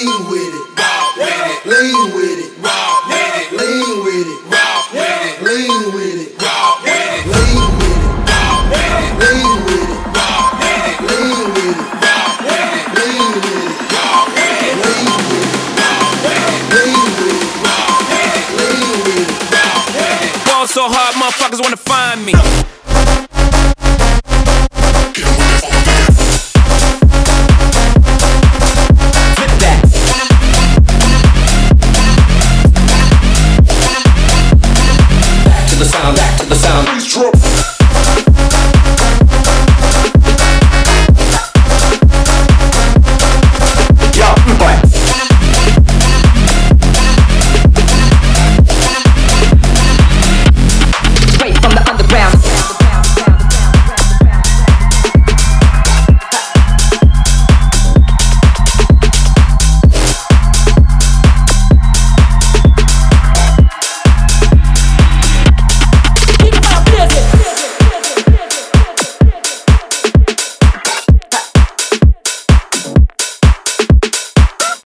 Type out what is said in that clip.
lean with it, lean with it, lean with it, lean with it, lean with it, lean with it, lean with it, lean with it, lean with it, lean with it. Ball so hard, motherfuckers wanna find me. Back to the sound, please drum.